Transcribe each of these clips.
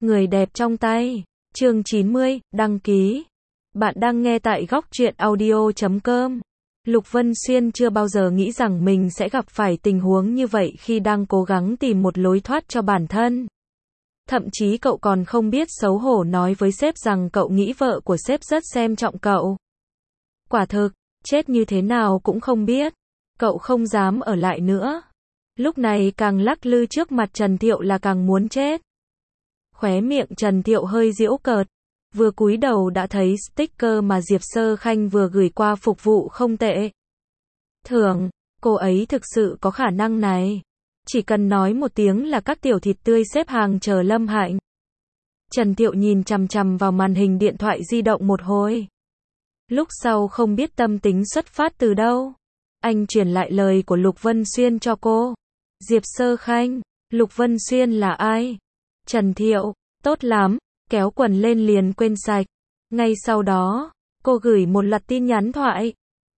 Người đẹp trong tay. Chương 90, đăng ký. Bạn đang nghe tại góc truyện audio.com. Lục Vân Xuyên chưa bao giờ nghĩ rằng mình sẽ gặp phải tình huống như vậy khi đang cố gắng tìm một lối thoát cho bản thân. Thậm chí cậu còn không biết xấu hổ nói với sếp rằng cậu nghĩ vợ của sếp rất xem trọng cậu. Quả thực, chết như thế nào cũng không biết. Cậu không dám ở lại nữa. Lúc này càng lắc lư trước mặt Trần Thiệu là càng muốn chết. Khóe miệng Trần Thiệu hơi giễu cợt. Vừa cúi đầu đã thấy sticker mà Diệp Sơ Khanh vừa gửi qua phục vụ không tệ. Thưởng, cô ấy thực sự có khả năng này. Chỉ cần nói một tiếng là các tiểu thịt tươi xếp hàng chờ Lâm Hạnh. Trần Thiệu nhìn chằm chằm vào màn hình điện thoại di động một hồi. Lúc sau không biết tâm tính xuất phát từ đâu. Anh truyền lại lời của Lục Vân Xuyên cho cô. Diệp Sơ Khanh, Lục Vân Xuyên là ai? Trần Thiệu, tốt lắm, kéo quần lên liền quên sạch. Ngay sau đó, cô gửi một loạt tin nhắn thoại.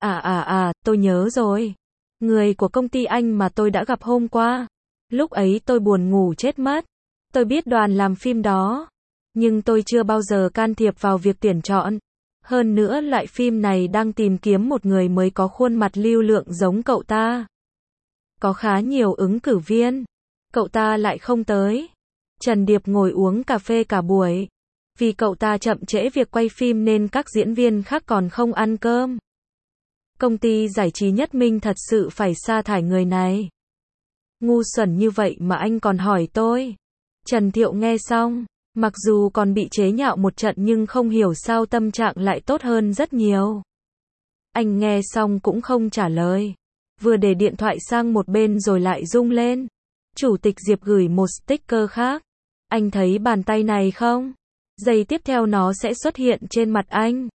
Tôi nhớ rồi. Người của công ty anh mà tôi đã gặp hôm qua. Lúc ấy tôi buồn ngủ chết mất. Tôi biết đoàn làm phim đó. Nhưng tôi chưa bao giờ can thiệp vào việc tuyển chọn. Hơn nữa loại phim này đang tìm kiếm một người mới có khuôn mặt lưu lượng giống cậu ta. Có khá nhiều ứng cử viên. Cậu ta lại không tới. Trần Điệp ngồi uống cà phê cả buổi. Vì cậu ta chậm trễ việc quay phim nên các diễn viên khác còn không ăn cơm. Công ty giải trí Nhất Minh thật sự phải sa thải người này. Ngu xuẩn như vậy mà anh còn hỏi tôi. Trần Thiệu nghe xong, mặc dù còn bị chế nhạo một trận nhưng không hiểu sao tâm trạng lại tốt hơn rất nhiều. Anh nghe xong cũng không trả lời. Vừa để điện thoại sang một bên rồi lại rung lên. Chủ tịch Diệp gửi một sticker khác. Anh thấy bàn tay này không? Giây tiếp theo nó sẽ xuất hiện trên mặt anh.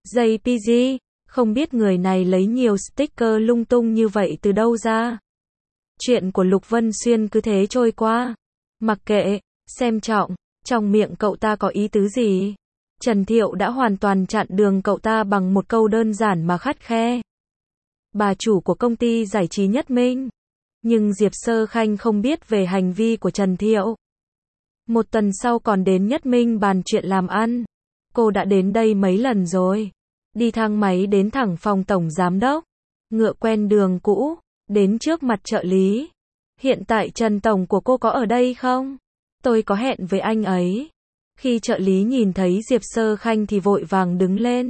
JPG, không biết người này lấy nhiều sticker lung tung như vậy từ đâu ra. Chuyện của Lục Vân Xuyên cứ thế trôi qua. Mặc kệ, xem trọng, trong miệng cậu ta có ý tứ gì. Trần Thiệu đã hoàn toàn chặn đường cậu ta bằng một câu đơn giản mà khắt khe. Bà chủ của công ty giải trí Nhất Minh. Nhưng Diệp Sơ Khanh không biết về hành vi của Trần Thiệu. Một tuần sau còn đến Nhất Minh bàn chuyện làm ăn. Cô đã đến đây mấy lần rồi. Đi thang máy đến thẳng phòng tổng giám đốc. Ngựa quen đường cũ, đến trước mặt trợ lý. Hiện tại Trần Tổng của cô có ở đây không? Tôi có hẹn với anh ấy. Khi trợ lý nhìn thấy Diệp Sơ Khanh thì vội vàng đứng lên.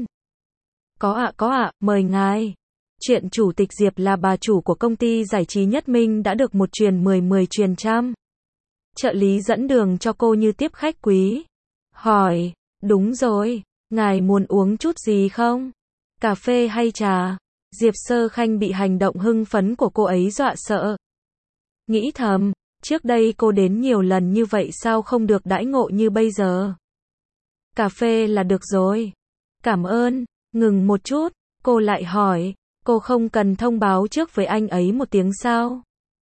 Có ạ, mời ngài. Chuyện chủ tịch Diệp là bà chủ của công ty giải trí Nhất Minh đã được một truyền 10 truyền trăm. Trợ lý dẫn đường cho cô như tiếp khách quý. Hỏi, đúng rồi, ngài muốn uống chút gì không? Cà phê hay trà? Diệp Sơ Khanh bị hành động hưng phấn của cô ấy dọa sợ. Nghĩ thầm, trước đây cô đến nhiều lần như vậy sao không được đãi ngộ như bây giờ? Cà phê là được rồi. Cảm ơn, ngừng một chút, cô lại hỏi, cô không cần thông báo trước với anh ấy một tiếng sao?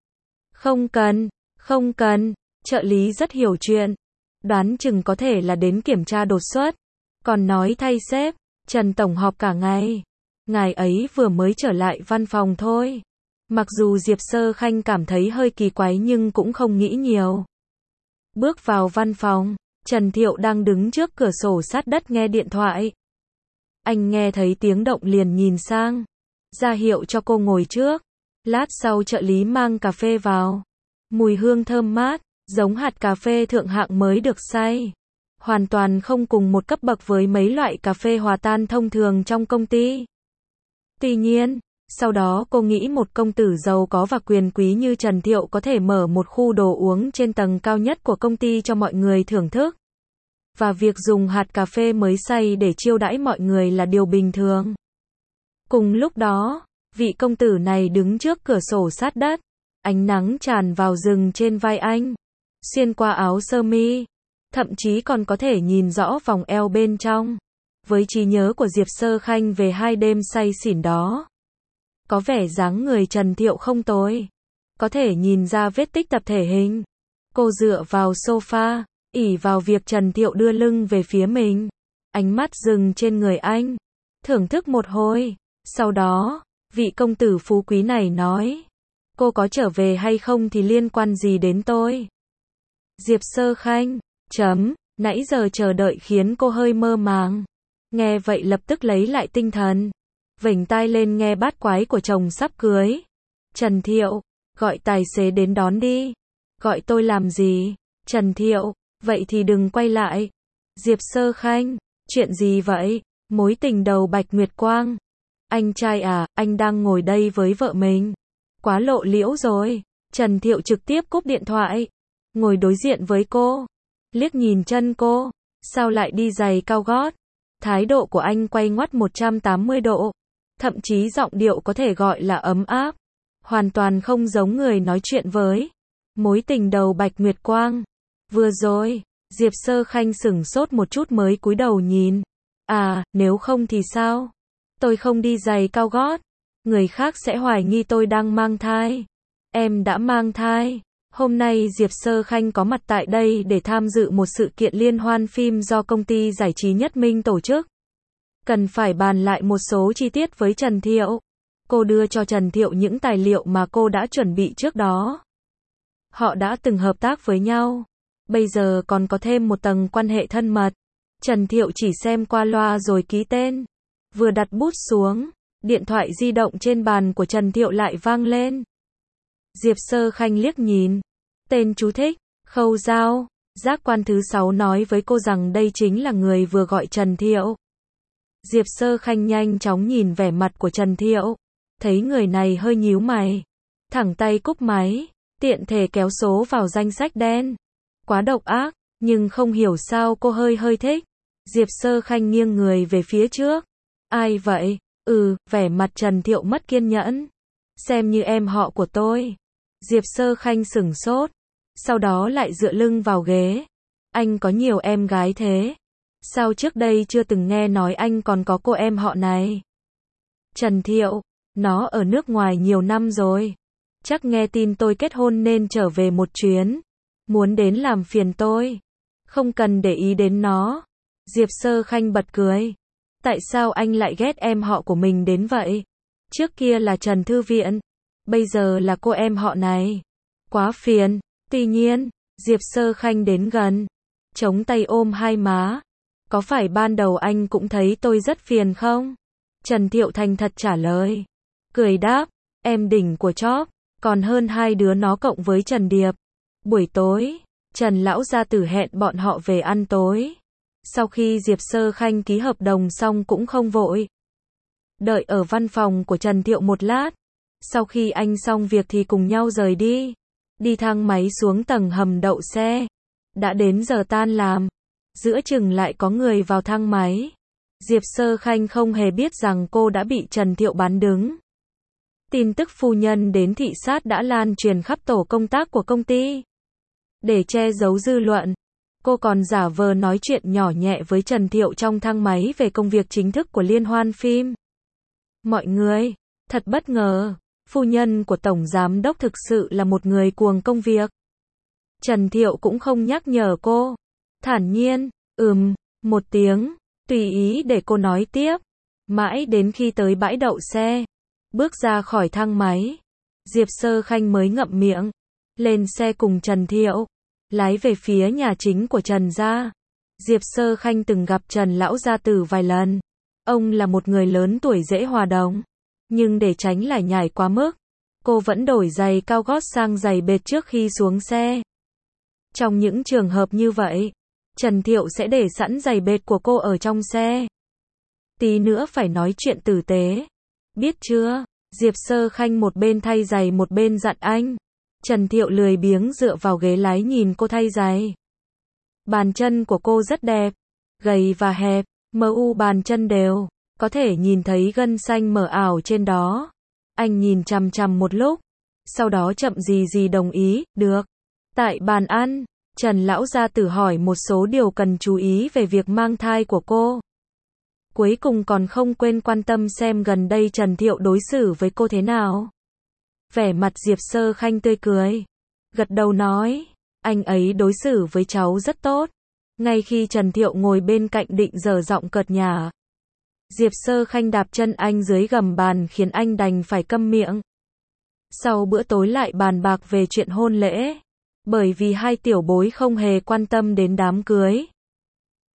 Không cần, trợ lý rất hiểu chuyện. Đoán chừng có thể là đến kiểm tra đột xuất. Còn nói thay sếp, Trần Tổng họp cả ngày. Ngài ấy vừa mới trở lại văn phòng thôi. Mặc dù Diệp Sơ Khanh cảm thấy hơi kỳ quái nhưng cũng không nghĩ nhiều. Bước vào văn phòng, Trần Thiệu đang đứng trước cửa sổ sát đất nghe điện thoại. Anh nghe thấy tiếng động liền nhìn sang. Ra hiệu cho cô ngồi trước. Lát sau trợ lý mang cà phê vào. Mùi hương thơm mát, giống hạt cà phê thượng hạng mới được xay. Hoàn toàn không cùng một cấp bậc với mấy loại cà phê hòa tan thông thường trong công ty. Tuy nhiên, sau đó cô nghĩ một công tử giàu có và quyền quý như Trần Thiệu có thể mở một khu đồ uống trên tầng cao nhất của công ty cho mọi người thưởng thức. Và việc dùng hạt cà phê mới xay để chiêu đãi mọi người là điều bình thường. Cùng lúc đó, vị công tử này đứng trước cửa sổ sát đất. Ánh nắng tràn vào rừng trên vai anh. Xuyên qua áo sơ mi. Thậm chí còn có thể nhìn rõ vòng eo bên trong. Với trí nhớ của Diệp Sơ Khanh về 2 đêm say xỉn đó. Có vẻ dáng người Trần Thiệu không tồi. Có thể nhìn ra vết tích tập thể hình. Cô dựa vào sofa, ỷ vào việc Trần Thiệu đưa lưng về phía mình. Ánh mắt dừng trên người anh. Thưởng thức một hồi. Sau đó, vị công tử phú quý này nói. Cô có trở về hay không thì liên quan gì đến tôi? Diệp Sơ Khanh, Nãy giờ chờ đợi khiến cô hơi mơ màng. Nghe vậy lập tức lấy lại tinh thần. Vểnh tai lên nghe bát quái của chồng sắp cưới. Trần Thiệu, gọi tài xế đến đón đi. Gọi tôi làm gì? Trần Thiệu, vậy thì đừng quay lại. Diệp Sơ Khanh, chuyện gì vậy? Mối tình đầu Bạch Nguyệt Quang. Anh trai à, anh đang ngồi đây với vợ mình. Quá lộ liễu rồi. Trần Thiệu trực tiếp cúp điện thoại. Ngồi đối diện với cô. Liếc nhìn chân cô. Sao lại đi giày cao gót? Thái độ của anh quay ngoắt 180 độ. Thậm chí giọng điệu có thể gọi là ấm áp. Hoàn toàn không giống người nói chuyện với mối tình đầu Bạch Nguyệt Quang. Vừa rồi, Diệp Sơ Khanh sửng sốt một chút mới cúi đầu nhìn. À, nếu không thì sao? Tôi không đi giày cao gót. Người khác sẽ hoài nghi tôi đang mang thai. Em đã mang thai. Hôm nay Diệp Sơ Khanh có mặt tại đây để tham dự một sự kiện liên hoan phim do công ty giải trí Nhất Minh tổ chức. Cần phải bàn lại một số chi tiết với Trần Thiệu. Cô đưa cho Trần Thiệu những tài liệu mà cô đã chuẩn bị trước đó. Họ đã từng hợp tác với nhau. Bây giờ còn có thêm một tầng quan hệ thân mật. Trần Thiệu chỉ xem qua loa rồi ký tên. Vừa đặt bút xuống, điện thoại di động trên bàn của Trần Thiệu lại vang lên. Diệp Sơ Khanh liếc nhìn. Tên chú thích, Khâu Giao. Giác quan thứ 6 nói với cô rằng đây chính là người vừa gọi Trần Thiệu. Diệp Sơ Khanh nhanh chóng nhìn vẻ mặt của Trần Thiệu. Thấy người này hơi nhíu mày. Thẳng tay cúp máy, tiện thể kéo số vào danh sách đen. Quá độc ác, nhưng không hiểu sao cô hơi thích. Diệp Sơ Khanh nghiêng người về phía trước. Ai vậy? Vẻ mặt Trần Thiệu mất kiên nhẫn. Xem như em họ của tôi. Diệp Sơ Khanh sửng sốt. Sau đó lại dựa lưng vào ghế. Anh có nhiều em gái thế. Sao trước đây chưa từng nghe nói anh còn có cô em họ này? Trần Thiệu, nó ở nước ngoài nhiều năm rồi. Chắc nghe tin tôi kết hôn nên trở về một chuyến. Muốn đến làm phiền tôi. Không cần để ý đến nó. Diệp Sơ Khanh bật cười. Tại sao anh lại ghét em họ của mình đến vậy? Trước kia là Trần Thư Viện. Bây giờ là cô em họ này. Quá phiền. Tuy nhiên, Diệp Sơ Khanh đến gần. Chống tay ôm hai má. Có phải ban đầu anh cũng thấy tôi rất phiền không? Trần Thiệu thành thật trả lời. Cười đáp, em đỉnh của chóp. Còn hơn hai đứa nó cộng với Trần Điệp. Buổi tối, Trần lão gia tử hẹn bọn họ về ăn tối. Sau khi Diệp Sơ Khanh ký hợp đồng xong cũng không vội. Đợi ở văn phòng của Trần Thiệu một lát. Sau khi anh xong việc thì cùng nhau rời đi. Đi thang máy xuống tầng hầm đậu xe. Đã đến giờ tan làm. Giữa chừng lại có người vào thang máy. Diệp Sơ Khanh không hề biết rằng cô đã bị Trần Thiệu bán đứng. Tin tức phu nhân đến thị sát đã lan truyền khắp tổ công tác của công ty. Để che giấu dư luận, cô còn giả vờ nói chuyện nhỏ nhẹ với Trần Thiệu trong thang máy về công việc chính thức của liên hoan phim. Mọi người, thật bất ngờ, phu nhân của Tổng Giám Đốc thực sự là một người cuồng công việc. Trần Thiệu cũng không nhắc nhở cô. Thản nhiên, một tiếng, tùy ý để cô nói tiếp. Mãi đến khi tới bãi đậu xe, bước ra khỏi thang máy, Diệp Sơ Khanh mới ngậm miệng, lên xe cùng Trần Thiệu, lái về phía nhà chính của Trần gia. Diệp Sơ Khanh từng gặp Trần lão gia tử vài lần. Ông là một người lớn tuổi dễ hòa đồng, nhưng để tránh lải nhải quá mức, cô vẫn đổi giày cao gót sang giày bệt trước khi xuống xe. Trong những trường hợp như vậy, Trần Thiệu sẽ để sẵn giày bệt của cô ở trong xe. Tí nữa phải nói chuyện tử tế. Biết chưa? Diệp Sơ Khanh một bên thay giày một bên dặn anh. Trần Thiệu lười biếng dựa vào ghế lái nhìn cô thay giày. Bàn chân của cô rất đẹp, gầy và hẹp, bàn chân đều, có thể nhìn thấy gân xanh mờ ảo trên đó. Anh nhìn chằm chằm một lúc, sau đó chậm gì đồng ý, được. Tại bàn ăn, Trần lão gia tử hỏi một số điều cần chú ý về việc mang thai của cô. Cuối cùng còn không quên quan tâm xem gần đây Trần Thiệu đối xử với cô thế nào. Vẻ mặt Diệp Sơ Khanh tươi cười, gật đầu nói, anh ấy đối xử với cháu rất tốt. Ngay khi Trần Thiệu ngồi bên cạnh định dở giọng cợt nhả, Diệp Sơ Khanh đạp chân anh dưới gầm bàn khiến anh đành phải câm miệng. Sau bữa tối lại bàn bạc về chuyện hôn lễ. Bởi vì hai tiểu bối không hề quan tâm đến đám cưới,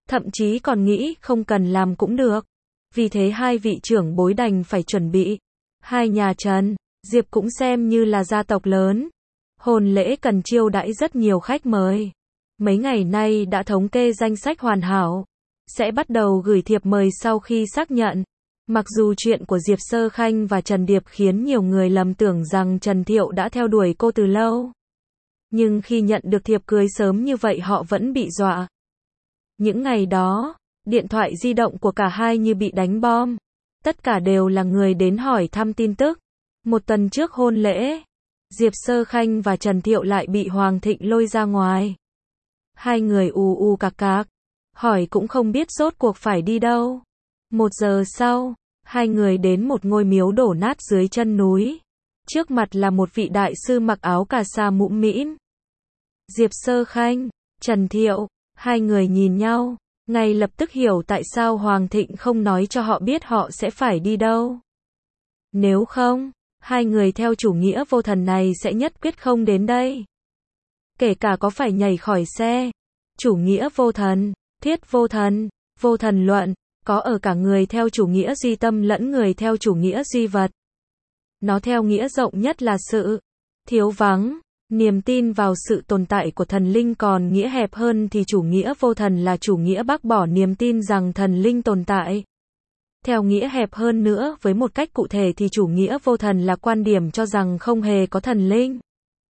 thậm chí còn nghĩ không cần làm cũng được. Vì thế hai vị trưởng bối đành phải chuẩn bị. Hai nhà Trần, Diệp cũng xem như là gia tộc lớn. Hôn lễ cần chiêu đãi rất nhiều khách mời. Mấy ngày nay đã thống kê danh sách hoàn hảo. Sẽ bắt đầu gửi thiệp mời sau khi xác nhận. Mặc dù chuyện của Diệp Sơ Khanh và Trần Điệp khiến nhiều người lầm tưởng rằng Trần Thiệu đã theo đuổi cô từ lâu. Nhưng khi nhận được thiệp cưới sớm như vậy họ vẫn bị dọa. Những ngày đó, điện thoại di động của cả hai như bị đánh bom. Tất cả đều là người đến hỏi thăm tin tức. Một tuần trước hôn lễ, Diệp Sơ Khanh và Trần Thiệu lại bị Hoàng Thịnh lôi ra ngoài. Hai người ù cạc, hỏi cũng không biết rốt cuộc phải đi đâu. 1 giờ sau, hai người đến một ngôi miếu đổ nát dưới chân núi. Trước mặt là một vị đại sư mặc áo cà sa mũm mĩm. Diệp Sơ Khanh, Trần Thiệu, hai người nhìn nhau, ngay lập tức hiểu tại sao Hoàng Thịnh không nói cho họ biết họ sẽ phải đi đâu. Nếu không, hai người theo chủ nghĩa vô thần này sẽ nhất quyết không đến đây. Kể cả có phải nhảy khỏi xe. Chủ nghĩa vô thần, thuyết vô thần luận, có ở cả người theo chủ nghĩa duy tâm lẫn người theo chủ nghĩa duy vật. Nó theo nghĩa rộng nhất là sự thiếu vắng, niềm tin vào sự tồn tại của thần linh, còn nghĩa hẹp hơn thì chủ nghĩa vô thần là chủ nghĩa bác bỏ niềm tin rằng thần linh tồn tại. Theo nghĩa hẹp hơn nữa, với một cách cụ thể thì chủ nghĩa vô thần là quan điểm cho rằng không hề có thần linh.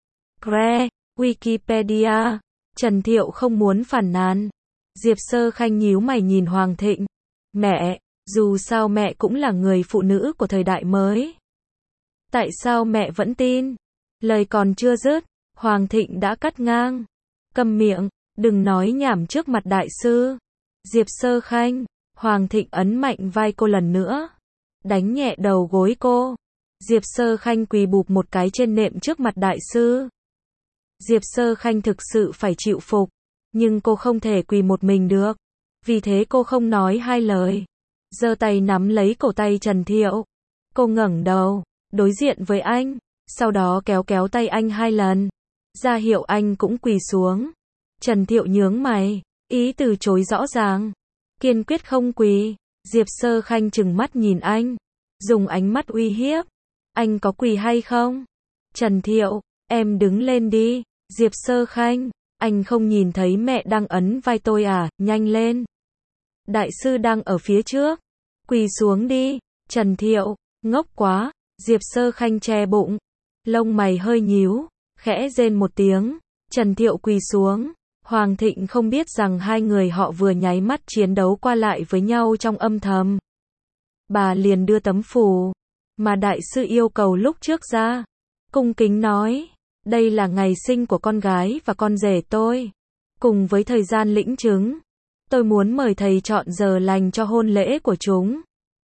Gre, Wikipedia. Trần Thiệu không muốn phản nàn. Diệp Sơ Khanh nhíu mày nhìn Hoàng Thịnh. Mẹ, dù sao mẹ cũng là người phụ nữ của thời đại mới. Tại sao mẹ vẫn tin? Lời còn chưa dứt, Hoàng Thịnh đã cắt ngang. Câm miệng, đừng nói nhảm trước mặt đại sư. Diệp Sơ Khanh, Hoàng Thịnh ấn mạnh vai cô lần nữa. Đánh nhẹ đầu gối cô. Diệp Sơ Khanh quỳ bụp một cái trên nệm trước mặt đại sư. Diệp Sơ Khanh thực sự phải chịu phục. Nhưng cô không thể quỳ một mình được. Vì thế cô không nói hai lời. Giơ tay nắm lấy cổ tay Trần Thiệu. Cô ngẩng đầu, đối diện với anh. Sau đó kéo tay anh 2 lần. Ra hiệu anh cũng quỳ xuống. Trần Thiệu nhướng mày. Ý từ chối rõ ràng. Kiên quyết không quỳ. Diệp Sơ Khanh trừng mắt nhìn anh. Dùng ánh mắt uy hiếp. Anh có quỳ hay không? Trần Thiệu, em đứng lên đi. Diệp Sơ Khanh, anh không nhìn thấy mẹ đang ấn vai tôi à, nhanh lên. Đại sư đang ở phía trước. Quỳ xuống đi. Trần Thiệu, ngốc quá. Diệp Sơ Khanh che bụng. Lông mày hơi nhíu, khẽ rên một tiếng. Trần Thiệu quỳ xuống. Hoàng Thịnh không biết rằng hai người họ vừa nháy mắt chiến đấu qua lại với nhau trong âm thầm. Bà liền đưa tấm phù mà đại sư yêu cầu lúc trước ra. Cung kính nói, đây là ngày sinh của con gái và con rể tôi. Cùng với thời gian lĩnh chứng, tôi muốn mời thầy chọn giờ lành cho hôn lễ của chúng.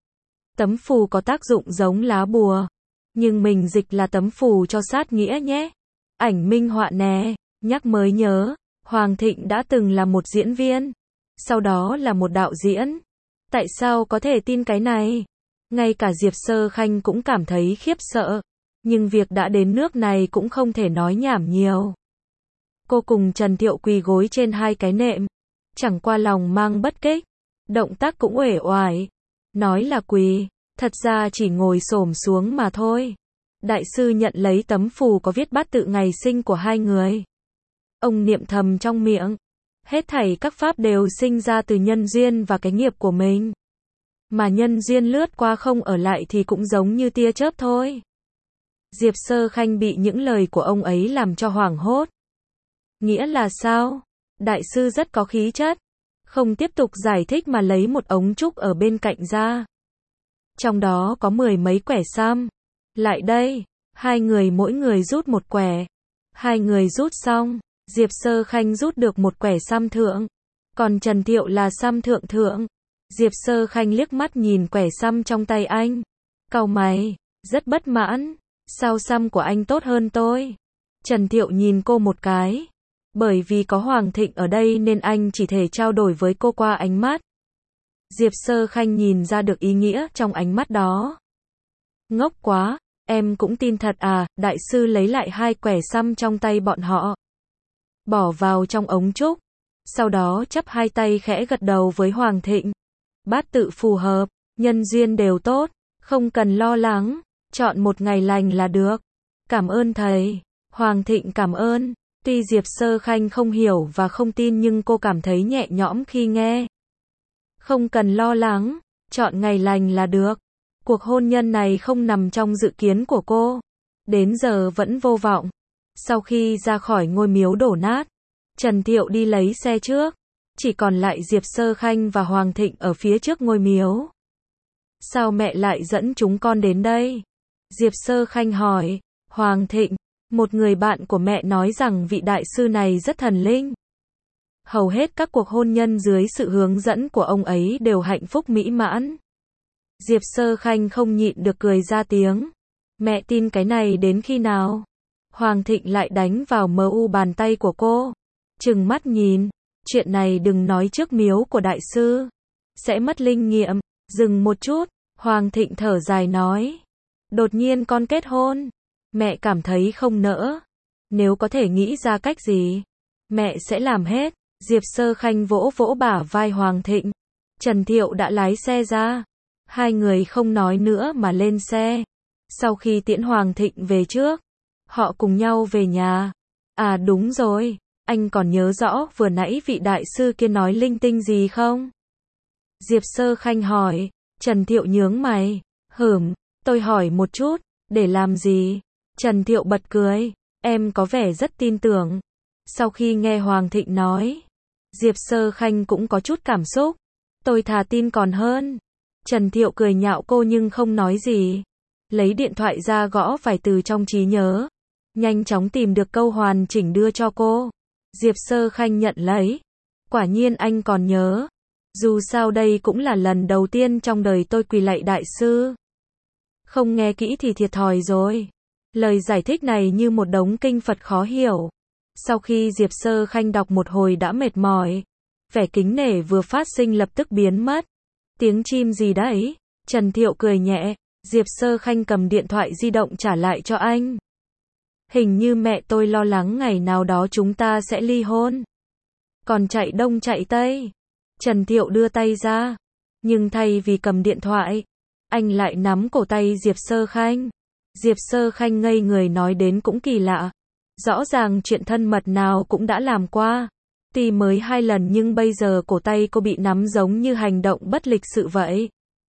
Tấm phù có tác dụng giống lá bùa, nhưng mình dịch là tấm phù cho sát nghĩa nhé. Ảnh minh họa nè, nhắc mới nhớ, Hoàng Thịnh đã từng là một diễn viên, sau đó là một đạo diễn. Tại sao có thể tin cái này? Ngay cả Diệp Sơ Khanh cũng cảm thấy khiếp sợ. Nhưng việc đã đến nước này cũng không thể nói nhảm nhiều. Cô cùng Trần Thiệu quỳ gối trên 2 cái nệm. Chẳng qua lòng mang bất kích. Động tác cũng uể oải. Nói là quỳ, thật ra chỉ ngồi xổm xuống mà thôi. Đại sư nhận lấy tấm phù có viết bát tự ngày sinh của hai người. Ông niệm thầm trong miệng. Hết thảy các pháp đều sinh ra từ nhân duyên và cái nghiệp của mình. Mà nhân duyên lướt qua không ở lại thì cũng giống như tia chớp thôi. Diệp Sơ Khanh bị những lời của ông ấy làm cho hoảng hốt. Nghĩa là sao? Đại sư rất có khí chất. Không tiếp tục giải thích mà lấy một ống trúc ở bên cạnh ra. Trong đó có 10 mấy quẻ săm. Lại đây, hai người mỗi người rút một quẻ. Hai người rút xong, Diệp Sơ Khanh rút được một quẻ săm thượng. Còn Trần Thiệu là săm thượng thượng. Diệp Sơ Khanh liếc mắt nhìn quẻ săm trong tay anh. Cau mày, rất bất mãn. Sao săm của anh tốt hơn tôi? Trần Thiệu nhìn cô một cái. Bởi vì có Hoàng Thịnh ở đây nên anh chỉ thể trao đổi với cô qua ánh mắt. Diệp Sơ Khanh nhìn ra được ý nghĩa trong ánh mắt đó. Ngốc quá, em cũng tin thật à? Đại sư lấy lại 2 quẻ săm trong tay bọn họ. Bỏ vào trong ống trúc. Sau đó chắp hai tay khẽ gật đầu với Hoàng Thịnh. Bát tự phù hợp, nhân duyên đều tốt, không cần lo lắng, chọn một ngày lành là được. Cảm ơn thầy. Hoàng Thịnh cảm ơn. Tuy Diệp Sơ Khanh không hiểu và không tin nhưng cô cảm thấy nhẹ nhõm khi nghe. Không cần lo lắng, chọn ngày lành là được. Cuộc hôn nhân này không nằm trong dự kiến của cô. Đến giờ vẫn vô vọng. Sau khi ra khỏi ngôi miếu đổ nát, Trần Thiệu đi lấy xe trước. Chỉ còn lại Diệp Sơ Khanh và Hoàng Thịnh ở phía trước ngôi miếu. Sao mẹ lại dẫn chúng con đến đây? Diệp Sơ Khanh hỏi. Hoàng Thịnh, một người bạn của mẹ nói rằng vị đại sư này rất thần linh. Hầu hết các cuộc hôn nhân dưới sự hướng dẫn của ông ấy đều hạnh phúc mỹ mãn. Diệp Sơ Khanh không nhịn được cười ra tiếng. Mẹ tin cái này đến khi nào? Hoàng Thịnh lại đánh vào mu bàn tay của cô. Trừng mắt nhìn. Chuyện này đừng nói trước miếu của đại sư. Sẽ mất linh nghiệm. Dừng một chút. Hoàng Thịnh thở dài nói. Đột nhiên con kết hôn. Mẹ cảm thấy không nỡ. Nếu có thể nghĩ ra cách gì, mẹ sẽ làm hết. Diệp Sơ Khanh vỗ vỗ bả vai Hoàng Thịnh. Trần Thiệu đã lái xe ra. Hai người không nói nữa mà lên xe. Sau khi tiễn Hoàng Thịnh về trước, họ cùng nhau về nhà. À đúng rồi, anh còn nhớ rõ vừa nãy vị đại sư kia nói linh tinh gì không? Diệp Sơ Khanh hỏi. Trần Thiệu nhướng mày. Tôi hỏi một chút, để làm gì? Trần Thiệu bật cười. Em có vẻ rất tin tưởng. Sau khi nghe Hoàng Thịnh nói, Diệp Sơ Khanh cũng có chút cảm xúc. Tôi thà tin còn hơn. Trần Thiệu cười nhạo cô nhưng không nói gì. Lấy điện thoại ra gõ vài từ trong trí nhớ. Nhanh chóng tìm được câu hoàn chỉnh đưa cho cô. Diệp Sơ Khanh nhận lấy. Quả nhiên anh còn nhớ. Dù sao đây cũng là lần đầu tiên trong đời tôi quỳ lạy đại sư. Không nghe kỹ thì thiệt thòi rồi. Lời giải thích này như một đống kinh Phật khó hiểu. Sau khi Diệp Sơ Khanh đọc một hồi đã mệt mỏi. Vẻ kính nể vừa phát sinh lập tức biến mất. Tiếng chim gì đấy? Trần Thiệu cười nhẹ. Diệp Sơ Khanh cầm điện thoại di động trả lại cho anh. Hình như mẹ tôi lo lắng ngày nào đó chúng ta sẽ ly hôn. Còn chạy đông chạy tây. Trần Thiệu đưa tay ra. Nhưng thay vì cầm điện thoại, anh lại nắm cổ tay Diệp Sơ Khanh. Diệp Sơ Khanh ngây người nói đến cũng kỳ lạ. Rõ ràng chuyện thân mật nào cũng đã làm qua. Tuy mới 2 lần nhưng bây giờ cổ tay cô bị nắm giống như hành động bất lịch sự vậy.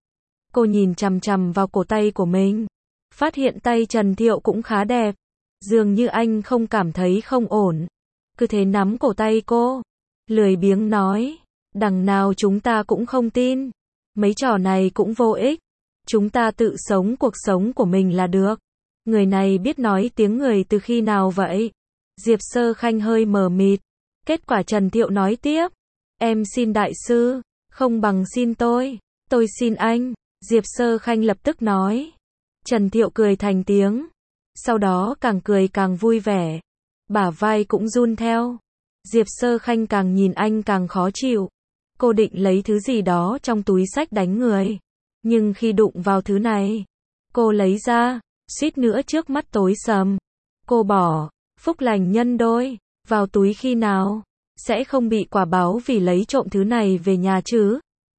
Cô nhìn chằm chằm vào cổ tay của mình. Phát hiện tay Trần Thiệu cũng khá đẹp. Dường như anh không cảm thấy không ổn. Cứ thế nắm cổ tay cô. Lười biếng nói. Đằng nào chúng ta cũng không tin. Mấy trò này cũng vô ích. Chúng ta tự sống cuộc sống của mình là được. Người này biết nói tiếng người từ khi nào vậy? Diệp Sơ Khanh hơi mờ mịt. Kết quả Trần Thiệu nói tiếp. Em xin đại sư. Không bằng xin tôi. Tôi xin anh. Diệp Sơ Khanh lập tức nói. Trần Thiệu cười thành tiếng. Sau đó càng cười càng vui vẻ. Bả vai cũng run theo. Diệp Sơ Khanh càng nhìn anh càng khó chịu. Cô định lấy thứ gì đó trong túi xách đánh người. Nhưng khi đụng vào thứ này, cô lấy ra, suýt nữa trước mắt tối sầm. Cô bỏ, phúc lành nhân đôi, vào túi khi nào? Sẽ không bị quả báo vì lấy trộm thứ này về nhà chứ?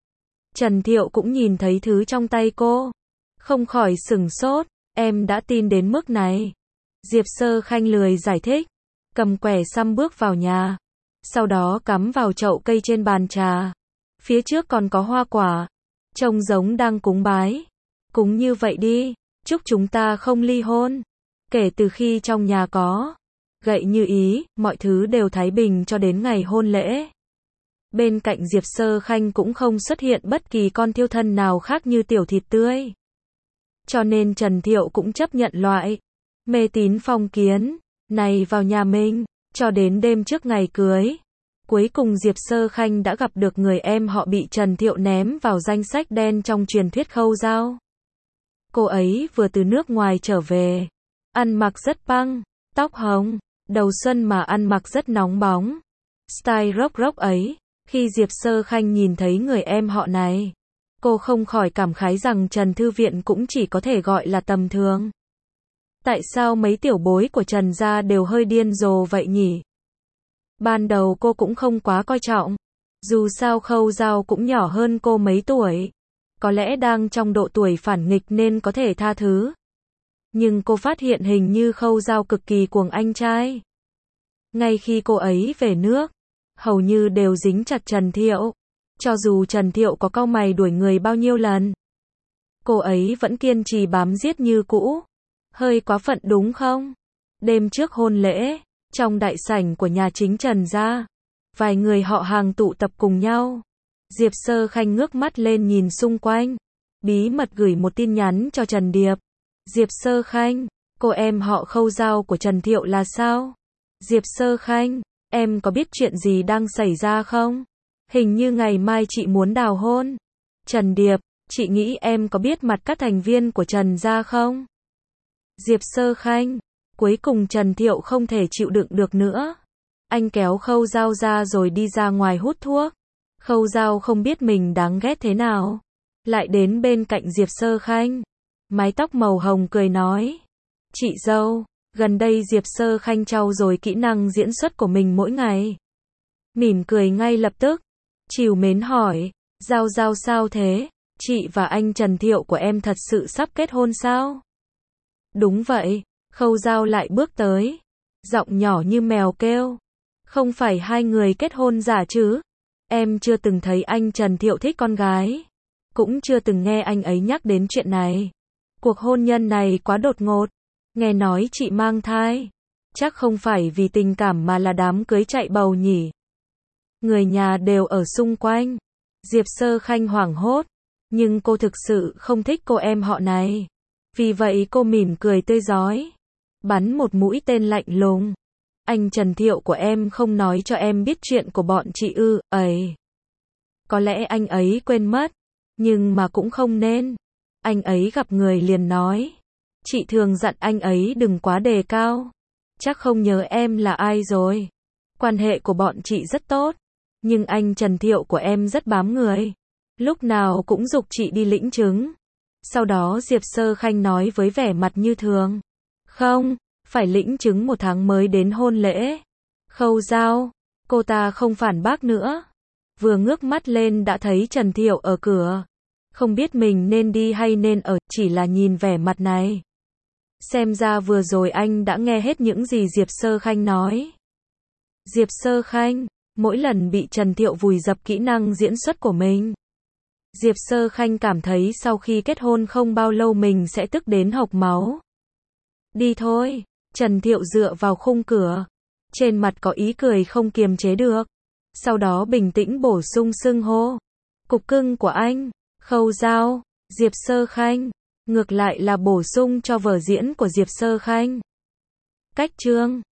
Trần Thiệu cũng nhìn thấy thứ trong tay cô. Không khỏi sửng sốt, em đã tin đến mức này. Diệp Sơ Khanh lười giải thích. Cầm quẻ xăm bước vào nhà. Sau đó cắm vào chậu cây trên bàn trà. Phía trước còn có hoa quả. Trông giống đang cúng bái. Cúng như vậy đi. Chúc chúng ta không ly hôn. Kể từ khi trong nhà có gậy như ý, mọi thứ đều thái bình cho đến ngày hôn lễ. Bên cạnh Diệp Sơ Khanh cũng không xuất hiện bất kỳ con thiêu thân nào khác như tiểu thịt tươi. Cho nên Trần Thiệu cũng chấp nhận loại mê tín phong kiến này vào nhà mình. Cho đến đêm trước ngày cưới, cuối cùng Diệp Sơ Khanh đã gặp được người em họ bị Trần Thiệu ném vào danh sách đen trong truyền thuyết Khâu Dao. Cô ấy vừa từ nước ngoài trở về, ăn mặc rất băng, tóc hồng, đầu xuân mà ăn mặc rất nóng bóng. Style rock rock ấy. Khi Diệp Sơ Khanh nhìn thấy người em họ này, cô không khỏi cảm khái rằng Trần Thư Viện cũng chỉ có thể gọi là tầm thường. Tại sao mấy tiểu bối của Trần gia đều hơi điên rồ vậy nhỉ? Ban đầu cô cũng không quá coi trọng. Dù sao Khâu Dao cũng nhỏ hơn cô mấy tuổi. Có lẽ đang trong độ tuổi phản nghịch nên có thể tha thứ. Nhưng cô phát hiện hình như Khâu Dao cực kỳ cuồng anh trai. Ngay khi cô ấy về nước, hầu như đều dính chặt Trần Thiệu. Cho dù Trần Thiệu có cau mày đuổi người bao nhiêu lần, cô ấy vẫn kiên trì bám giết như cũ. Hơi quá phận đúng không? Đêm trước hôn lễ, trong đại sảnh của nhà chính Trần gia, vài người họ hàng tụ tập cùng nhau. Diệp Sơ Khanh ngước mắt lên nhìn xung quanh, bí mật gửi một tin nhắn cho Trần Điệp. Diệp Sơ Khanh, cô em họ Khâu Dao của Trần Thiệu là sao? Diệp Sơ Khanh, em có biết chuyện gì đang xảy ra không? Hình như ngày mai chị muốn đào hôn. Trần Điệp, chị nghĩ em có biết mặt các thành viên của Trần gia không? Diệp Sơ Khanh, cuối cùng Trần Thiệu không thể chịu đựng được nữa. Anh kéo Khâu Dao ra rồi đi ra ngoài hút thuốc. Khâu Dao không biết mình đáng ghét thế nào. Lại đến bên cạnh Diệp Sơ Khanh. Mái tóc màu hồng cười nói. Chị dâu, gần đây Diệp Sơ Khanh trau dồi kỹ năng diễn xuất của mình mỗi ngày. Mỉm cười ngay lập tức. Trìu mến hỏi, Dao Dao sao thế? Chị và anh Trần Thiệu của em thật sự sắp kết hôn sao? Đúng vậy, Khâu Dao lại bước tới. Giọng nhỏ như mèo kêu. Không phải hai người kết hôn giả chứ? Em chưa từng thấy anh Trần Thiệu thích con gái. Cũng chưa từng nghe anh ấy nhắc đến chuyện này. Cuộc hôn nhân này quá đột ngột. Nghe nói chị mang thai. Chắc không phải vì tình cảm mà là đám cưới chạy bầu nhỉ? Người nhà đều ở xung quanh. Diệp Sơ Khanh hoảng hốt. Nhưng cô thực sự không thích cô em họ này. Vì vậy cô mỉm cười tươi rói. Bắn một mũi tên lạnh lùng. Anh Trần Thiệu của em không nói cho em biết chuyện của bọn chị ư, ấy. Có lẽ anh ấy quên mất. Nhưng mà cũng không nên. Anh ấy gặp người liền nói. Chị thường dặn anh ấy đừng quá đề cao. Chắc không nhớ em là ai rồi. Quan hệ của bọn chị rất tốt. Nhưng anh Trần Thiệu của em rất bám người. Lúc nào cũng giục chị đi lĩnh chứng. Sau đó Diệp Sơ Khanh nói với vẻ mặt như thường. Không, phải lĩnh chứng 1 tháng mới đến hôn lễ. Khâu Dao, cô ta không phản bác nữa. Vừa ngước mắt lên đã thấy Trần Thiệu ở cửa. Không biết mình nên đi hay nên ở, chỉ là nhìn vẻ mặt này. Xem ra vừa rồi anh đã nghe hết những gì Diệp Sơ Khanh nói. Diệp Sơ Khanh, mỗi lần bị Trần Thiệu vùi dập kỹ năng diễn xuất của mình. Diệp Sơ Khanh cảm thấy sau khi kết hôn không bao lâu mình sẽ tức đến hộc máu. Đi thôi, Trần Thiệu dựa vào khung cửa. Trên mặt có ý cười không kiềm chế được. Sau đó bình tĩnh bổ sung xưng hô. Cục cưng của anh, Khâu Dao, Diệp Sơ Khanh. Ngược lại là bổ sung cho vở diễn của Diệp Sơ Khanh. Cách chương